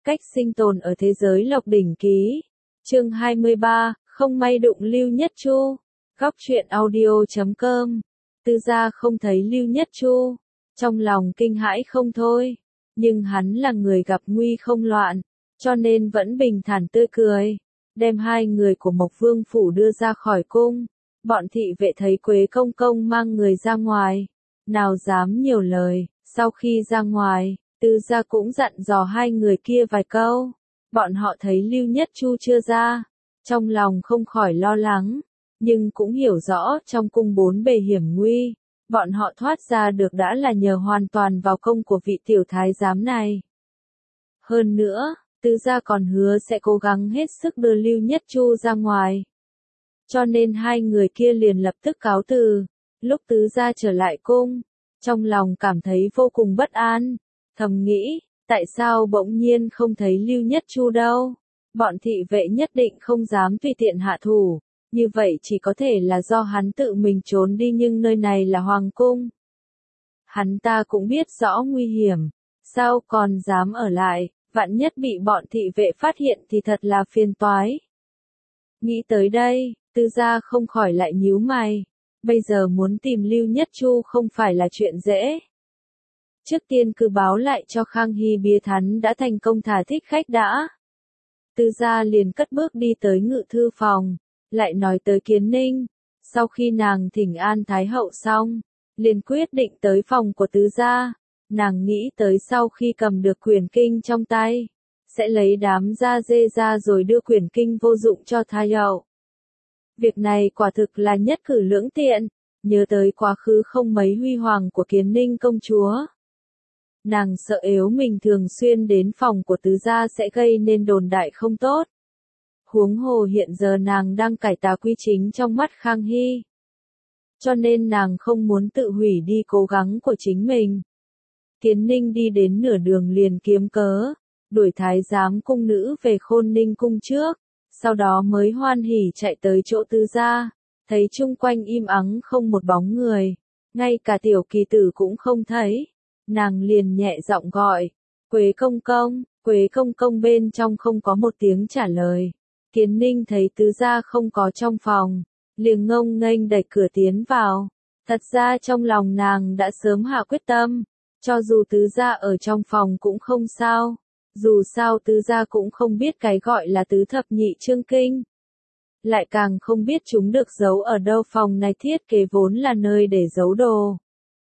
Cách sinh tồn ở thế giới Lộc Đỉnh Ký. Chương 23, không may đụng Lưu Nhất Chu. Góc truyện audio.com. Tư Gia không thấy Lưu Nhất Chu, trong lòng kinh hãi không thôi, nhưng hắn là người gặp nguy không loạn, cho nên vẫn bình thản tươi cười, đem hai người của Mộc Vương phủ đưa ra khỏi cung. Bọn thị vệ thấy Quế Công Công mang người ra ngoài, nào dám nhiều lời. Sau khi ra ngoài, Tư Gia cũng dặn dò hai người kia vài câu. Bọn họ thấy Lưu Nhất Chu chưa ra, trong lòng không khỏi lo lắng, nhưng cũng hiểu rõ trong cung bốn bề hiểm nguy, bọn họ thoát ra được đã là nhờ hoàn toàn vào công của vị tiểu thái giám này. Hơn nữa, Tư Gia còn hứa sẽ cố gắng hết sức đưa Lưu Nhất Chu ra ngoài. Cho nên hai người kia liền lập tức cáo từ. Lúc Tư Gia trở lại cung, trong lòng cảm thấy vô cùng bất an, thầm nghĩ, tại sao bỗng nhiên không thấy Lưu Nhất Chu đâu? Bọn thị vệ nhất định không dám tùy tiện hạ thủ, như vậy chỉ có thể là do hắn tự mình trốn đi, nhưng nơi này là hoàng cung. Hắn ta cũng biết rõ nguy hiểm, sao còn dám ở lại, vạn nhất bị bọn thị vệ phát hiện thì thật là phiền toái. Nghĩ tới đây, Tư Gia không khỏi lại nhíu mày, bây giờ muốn tìm Lưu Nhất Chu không phải là chuyện dễ. Trước tiên cứ báo lại cho Khang Hy biết hắn đã thành công thả thích khách đã. Tư Gia liền cất bước đi tới ngự thư phòng, lại nói tới Kiến Ninh. Sau khi nàng thỉnh an Thái hậu xong, liền quyết định tới phòng của Tư Gia. Nàng nghĩ tới sau khi cầm được quyển kinh trong tay, sẽ lấy đám da dê ra rồi đưa quyển kinh vô dụng cho Thái hậu. Việc này quả thực là nhất cử lưỡng tiện, nhớ tới quá khứ không mấy huy hoàng của Kiến Ninh công chúa. Nàng sợ nếu mình thường xuyên đến phòng của Tư Gia sẽ gây nên đồn đại không tốt. Huống hồ hiện giờ nàng đang cải tà quy chính trong mắt Khang Hy. Cho nên nàng không muốn tự hủy đi cố gắng của chính mình. Kiến Ninh đi đến nửa đường liền kiếm cớ, đuổi thái giám cung nữ về Khôn Ninh cung trước, sau đó mới hoan hỉ chạy tới chỗ Tư Gia, thấy chung quanh im ắng không một bóng người, ngay cả tiểu kỳ tử cũng không thấy. Nàng liền nhẹ giọng gọi, Quế Công Công. Quế Công Công bên trong không có một tiếng trả lời. Kiến Ninh thấy Tư Gia không có trong phòng, liền ngông nghênh đẩy cửa tiến vào. Thật ra trong lòng nàng đã sớm hạ quyết tâm, cho dù Tư Gia ở trong phòng cũng không sao, dù sao Tư Gia cũng không biết cái gọi là tứ thập nhị chương kinh. Lại càng không biết chúng được giấu ở đâu, phòng này thiết kế vốn là nơi để giấu đồ.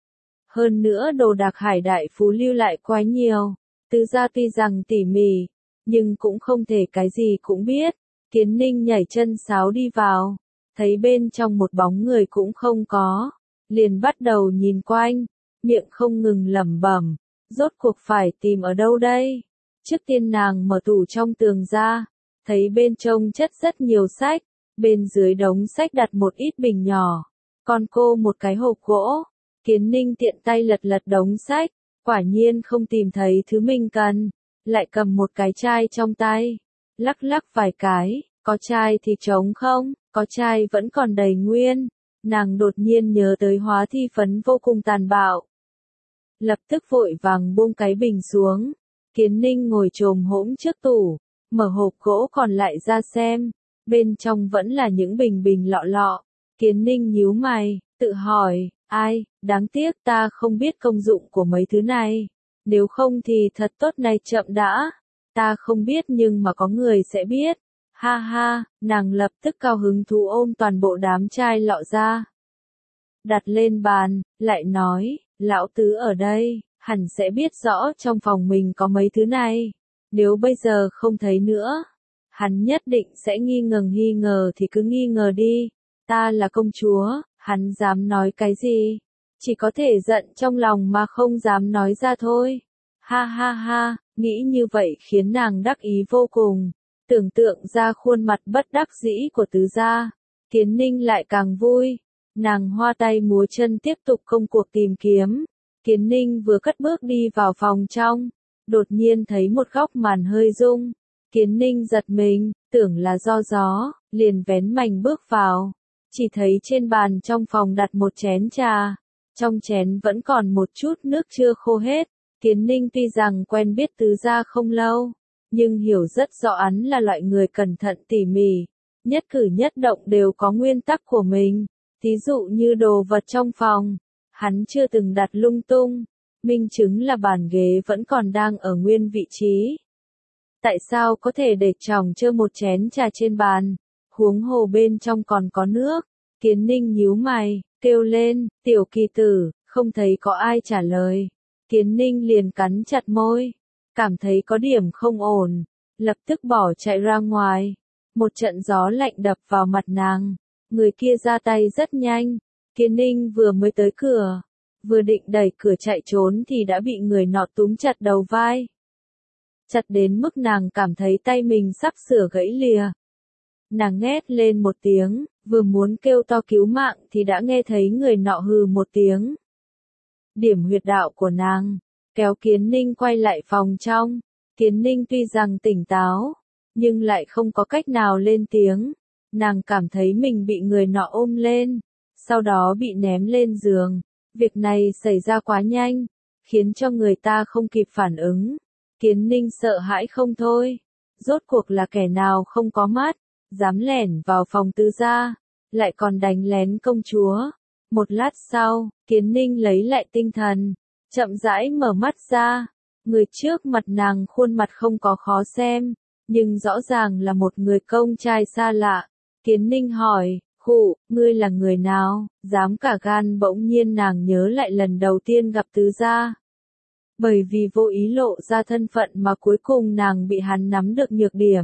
Hơn nữa đồ đạc Hải Đại Phú lưu lại quá nhiều, Tư Gia tuy rằng tỉ mỉ, nhưng cũng không thể cái gì cũng biết. Kiến Ninh nhảy chân sáo đi vào, thấy bên trong một bóng người cũng không có, liền bắt đầu nhìn quanh, miệng không ngừng lẩm bẩm, rốt cuộc phải tìm ở đâu đây? Trước tiên nàng mở tủ trong tường ra, thấy bên trong chất rất nhiều sách, bên dưới đống sách đặt một ít bình nhỏ, còn cô một cái hộp gỗ. Kiến Ninh tiện tay lật lật đống sách, quả nhiên không tìm thấy thứ mình cần, lại cầm một cái chai trong tay, lắc lắc vài cái, có chai thì trống không, có chai vẫn còn đầy nguyên. Nàng đột nhiên nhớ tới hóa thi phấn vô cùng tàn bạo, lập tức vội vàng buông cái bình xuống. Kiến Ninh ngồi chồm hổm trước tủ, mở hộp gỗ còn lại ra xem, bên trong vẫn là những bình bình lọ lọ. Kiến Ninh nhíu mày, tự hỏi, ai, đáng tiếc ta không biết công dụng của mấy thứ này, nếu không thì thật tốt này chậm đã, ta không biết nhưng mà có người sẽ biết. Ha ha, nàng lập tức cao hứng thú ôm toàn bộ đám chai lọ ra, đặt lên bàn, lại nói, lão tứ ở đây, hẳn sẽ biết rõ trong phòng mình có mấy thứ này, nếu bây giờ không thấy nữa, hắn nhất định sẽ nghi ngờ thì cứ nghi ngờ đi, ta là công chúa, hắn dám nói cái gì, chỉ có thể giận trong lòng mà không dám nói ra thôi. Ha ha ha, nghĩ như vậy khiến nàng đắc ý vô cùng. Tưởng tượng ra khuôn mặt bất đắc dĩ của Tứ Gia, Kiến Ninh lại càng vui. Nàng hoa tay múa chân tiếp tục công cuộc tìm kiếm. Kiến Ninh vừa cất bước đi vào phòng trong, đột nhiên thấy một góc màn hơi rung. Kiến Ninh giật mình, tưởng là do gió, liền vén mành bước vào. Chỉ thấy trên bàn trong phòng đặt một chén trà, trong chén vẫn còn một chút nước chưa khô hết. Kiến Ninh tuy rằng quen biết Tứ Gia không lâu, nhưng hiểu rất rõ hắn là loại người cẩn thận tỉ mỉ, nhất cử nhất động đều có nguyên tắc của mình, thí dụ như đồ vật trong phòng, hắn chưa từng đặt lung tung, minh chứng là bàn ghế vẫn còn đang ở nguyên vị trí. Tại sao có thể để tròng chơ một chén trà trên bàn, huống hồ bên trong còn có nước? Kiến Ninh nhíu mày, kêu lên, tiểu kỳ tử, không thấy có ai trả lời. Kiến Ninh liền cắn chặt môi, cảm thấy có điểm không ổn, lập tức bỏ chạy ra ngoài. Một trận gió lạnh đập vào mặt nàng, người kia ra tay rất nhanh. Kiến Ninh vừa mới tới cửa, vừa định đẩy cửa chạy trốn thì đã bị người nọ túm chặt đầu vai. Chặt đến mức nàng cảm thấy tay mình sắp sửa gãy lìa. Nàng ngét lên một tiếng, vừa muốn kêu to cứu mạng thì đã nghe thấy người nọ hừ một tiếng. Điểm huyệt đạo của nàng, kéo Kiến Ninh quay lại phòng trong. Kiến Ninh tuy rằng tỉnh táo, nhưng lại không có cách nào lên tiếng. Nàng cảm thấy mình bị người nọ ôm lên, sau đó bị ném lên giường. Việc này xảy ra quá nhanh, khiến cho người ta không kịp phản ứng. Kiến Ninh sợ hãi không thôi. Rốt cuộc là kẻ nào không có mắt, dám lẻn vào phòng Tứ gia, lại còn đánh lén công chúa. Một lát sau, Kiến Ninh lấy lại tinh thần, chậm rãi mở mắt ra. Người trước mặt nàng khuôn mặt không có khó xem, nhưng rõ ràng là một người công trai xa lạ. Kiến Ninh hỏi, khụ, ngươi là người nào, dám cả gan? Bỗng nhiên nàng nhớ lại lần đầu tiên gặp Tứ gia. Bởi vì vô ý lộ ra thân phận mà cuối cùng nàng bị hắn nắm được nhược điểm.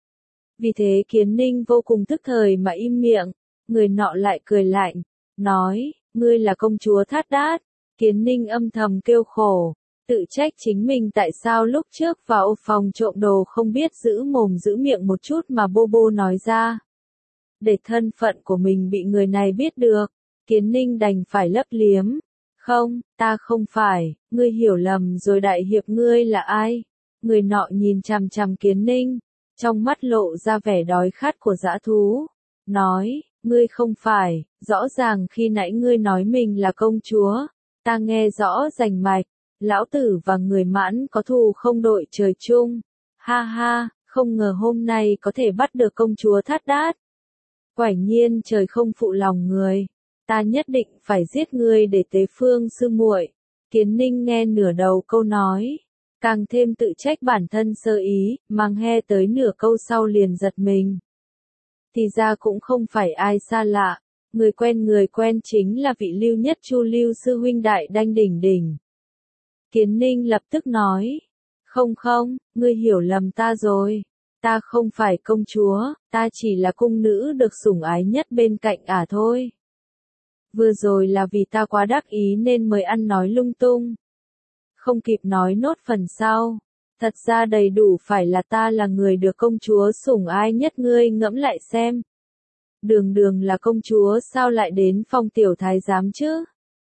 Vì thế Kiến Ninh vô cùng tức thời mà im miệng. Người nọ lại cười lạnh, nói, ngươi là công chúa Thát Đát. Kiến Ninh âm thầm kêu khổ, tự trách chính mình tại sao lúc trước vào phòng trộm đồ không biết giữ mồm giữ miệng một chút mà bô bô nói ra. Để thân phận của mình bị người này biết được, Kiến Ninh đành phải lấp liếm. Không, ta không phải, ngươi hiểu lầm rồi, đại hiệp ngươi là ai? Người nọ nhìn chằm chằm Kiến Ninh, trong mắt lộ ra vẻ đói khát của dã thú. Nói, ngươi không phải, rõ ràng khi nãy ngươi nói mình là công chúa, ta nghe rõ rành mạch, lão tử và người Mãn có thù không đội trời chung. Ha ha, không ngờ hôm nay có thể bắt được công chúa Thát Đát. Quả nhiên trời không phụ lòng người, ta nhất định phải giết ngươi để tế Phương sư muội. Kiến Ninh nghe nửa đầu câu nói, càng thêm tự trách bản thân sơ ý, mang he tới nửa câu sau liền giật mình. Thì ra cũng không phải ai xa lạ, người quen chính là vị Lưu Nhất Chu Lưu sư huynh đại đanh đỉnh đỉnh. Kiến Ninh lập tức nói, không, ngươi hiểu lầm ta rồi, ta không phải công chúa, ta chỉ là cung nữ được sủng ái nhất bên cạnh thôi. Vừa rồi là vì ta quá đắc ý nên mới ăn nói lung tung. Không kịp nói nốt phần sau. Thật ra đầy đủ phải là ta là người được công chúa sủng ái nhất, ngươi ngẫm lại xem. Đường đường là công chúa sao lại đến phòng tiểu thái giám chứ?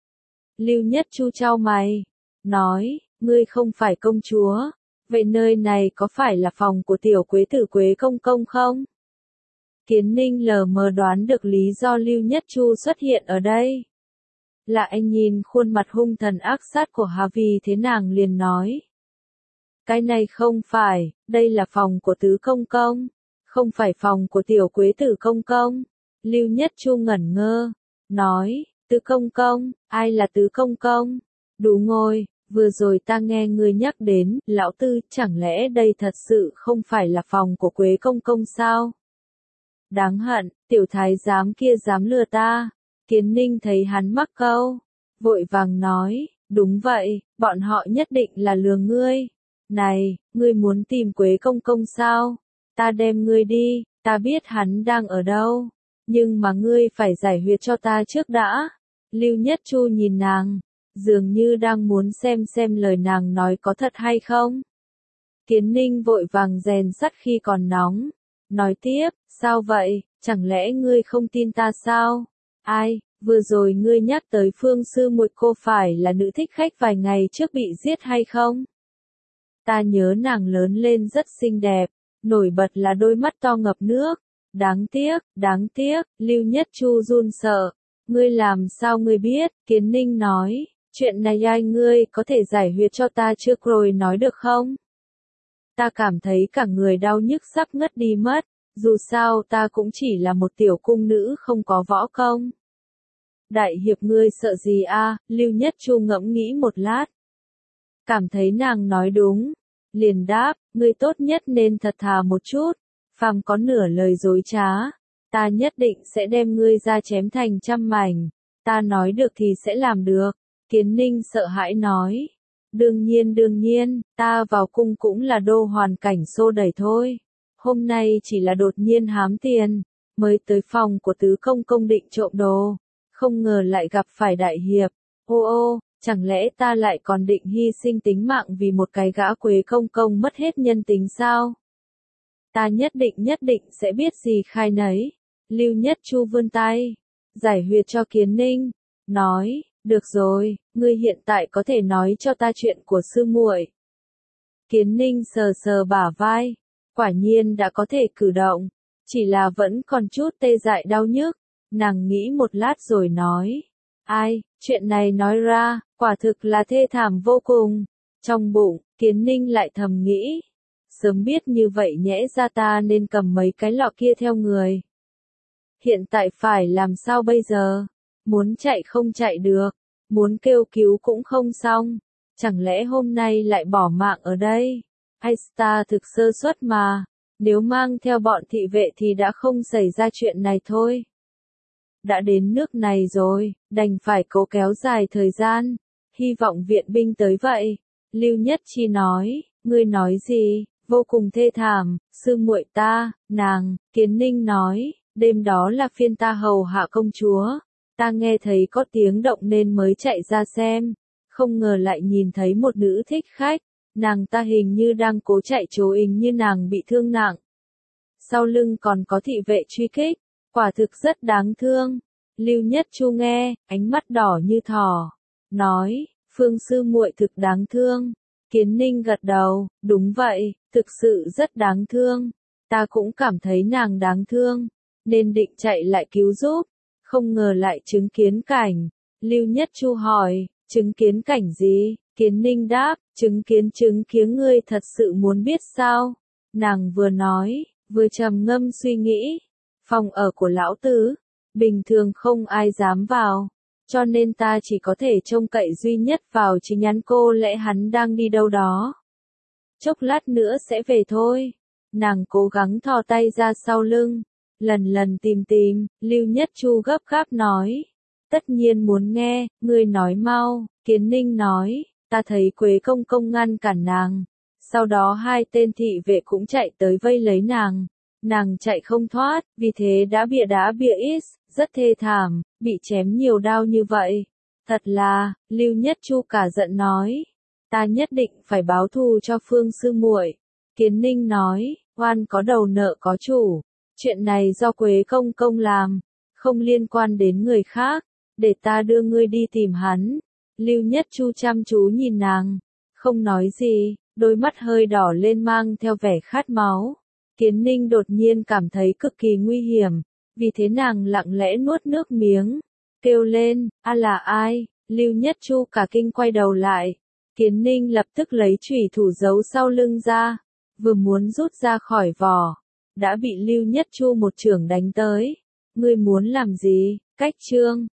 Lưu Nhất Chu chau mày, nói, ngươi không phải công chúa, vậy nơi này có phải là phòng của tiểu Quế tử Quế công công không? Kiến Ninh lờ mờ đoán được lý do Lưu Nhất Chu xuất hiện ở đây. Lại nhìn khuôn mặt hung thần ác sát của Hà vì thế nàng liền nói. Cái này không phải, đây là phòng của Tứ công công, không phải phòng của tiểu Quế tử công công. Lưu Nhất Chu ngẩn ngơ, nói, Tứ công công, ai là Tứ công công? Đủ ngồi, vừa rồi ta nghe ngươi nhắc đến, lão tư, chẳng lẽ đây thật sự không phải là phòng của Quế công công sao? Đáng hận, tiểu thái giám kia dám lừa ta. Kiến Ninh thấy hắn mắc câu, vội vàng nói, đúng vậy, bọn họ nhất định là lừa ngươi. Này, ngươi muốn tìm Quế công công sao? Ta đem ngươi đi, ta biết hắn đang ở đâu, nhưng mà ngươi phải giải huyệt cho ta trước đã. Lưu Nhất Chu nhìn nàng, dường như đang muốn xem lời nàng nói có thật hay không. Kiến Ninh vội vàng rèn sắt khi còn nóng, nói tiếp, sao vậy, chẳng lẽ ngươi không tin ta sao? Ai, vừa rồi ngươi nhắc tới Phương sư muội, cô phải là nữ thích khách vài ngày trước bị giết hay không? Ta nhớ nàng lớn lên rất xinh đẹp, nổi bật là đôi mắt to ngập nước. Đáng tiếc, Lưu Nhất Chu run sợ. Ngươi làm sao ngươi biết? Kiến Ninh nói, chuyện này ai ngươi có thể giải huyệt cho ta trước rồi nói được không? ta cảm thấy cả người đau nhức sắp ngất đi mất, dù sao ta cũng chỉ là một tiểu cung nữ không có võ công. Đại hiệp ngươi sợ gì a? Lưu Nhất Chu ngẫm nghĩ một lát. Cảm thấy nàng nói đúng, liền đáp, ngươi tốt nhất nên thật thà một chút, phàm có nửa lời dối trá, ta nhất định sẽ đem ngươi ra chém thành trăm mảnh, ta nói được thì sẽ làm được. Kiến Ninh sợ hãi nói, đương nhiên, ta vào cung cũng là đô hoàn cảnh xô đẩy thôi, hôm nay chỉ là đột nhiên hám tiền, mới tới phòng của tứ công công định trộm đồ, không ngờ lại gặp phải đại hiệp, ô, chẳng lẽ ta lại còn định hy sinh tính mạng vì một cái gã Quế công công mất hết nhân tính sao? Ta nhất định sẽ biết gì khai nấy. Lưu Nhất Chu vươn tay, giải huyệt cho Kiến Ninh, nói, được rồi, ngươi hiện tại có thể nói cho ta chuyện của sư muội. Kiến Ninh sờ sờ bả vai, quả nhiên đã có thể cử động, chỉ là vẫn còn chút tê dại đau nhức, nàng nghĩ một lát rồi nói, ai, chuyện này nói ra, quả thực là thê thảm vô cùng. Trong bụng, Kiến Ninh lại thầm nghĩ, sớm biết như vậy nhẽ ra ta nên cầm mấy cái lọ kia theo người. Hiện tại phải làm sao bây giờ? Muốn chạy không chạy được, muốn kêu cứu cũng không xong, chẳng lẽ hôm nay lại bỏ mạng ở đây? Ta thực sơ suất mà, nếu mang theo bọn thị vệ thì đã không xảy ra chuyện này thôi. Đã đến nước này rồi, đành phải cố kéo dài thời gian, hy vọng viện binh tới vậy. Lưu Nhất Chi nói, ngươi nói gì, vô cùng thê thảm, sư muội ta, nàng. Kiến Ninh nói, đêm đó là phiên ta hầu hạ công chúa, ta nghe thấy có tiếng động nên mới chạy ra xem, không ngờ lại nhìn thấy một nữ thích khách, nàng ta hình như đang cố chạy trốn, hình như nàng bị thương nặng. Sau lưng còn có thị vệ truy kích, quả thực rất đáng thương. Lưu Nhất Chu nghe, ánh mắt đỏ như thỏ, nói, Phương sư muội thực đáng thương. Kiến Ninh gật đầu, đúng vậy, thực sự rất đáng thương. Ta cũng cảm thấy nàng đáng thương, nên định chạy lại cứu giúp, không ngờ lại chứng kiến cảnh. Lưu Nhất Chu hỏi, chứng kiến cảnh gì? Kiến Ninh đáp, chứng kiến ngươi thật sự muốn biết sao? Nàng vừa nói, vừa trầm ngâm suy nghĩ. Phòng ở của lão tứ, bình thường không ai dám vào, cho nên ta chỉ có thể trông cậy duy nhất vào chính nhắn cô, lẽ hắn đang đi đâu đó. Chốc lát nữa sẽ về thôi. Nàng cố gắng thò tay ra sau lưng, lần lần tìm, Lưu Nhất Chu gấp gáp nói. Tất nhiên muốn nghe, ngươi nói mau. Kiến Ninh nói, ta thấy Quế công công ngăn cản nàng, sau đó hai tên thị vệ cũng chạy tới vây lấy nàng. Nàng chạy không thoát, vì thế đã bịa ít, rất thê thảm, bị chém nhiều đao như vậy. Thật là, Lưu Nhất Chu cả giận nói, ta nhất định phải báo thù cho Phương sư muội. Kiến Ninh nói, oan có đầu nợ có chủ, chuyện này do Quế công công làm, không liên quan đến người khác, để ta đưa ngươi đi tìm hắn. Lưu Nhất Chu chăm chú nhìn nàng, không nói gì, đôi mắt hơi đỏ lên mang theo vẻ khát máu. Kiến Ninh đột nhiên cảm thấy cực kỳ nguy hiểm, vì thế nàng lặng lẽ nuốt nước miếng, kêu lên, a là ai? Lưu Nhất Chu cả kinh quay đầu lại, Kiến Ninh lập tức lấy chủy thủ giấu sau lưng ra, vừa muốn rút ra khỏi vỏ, đã bị Lưu Nhất Chu một chưởng đánh tới. Ngươi muốn làm gì? Cách chương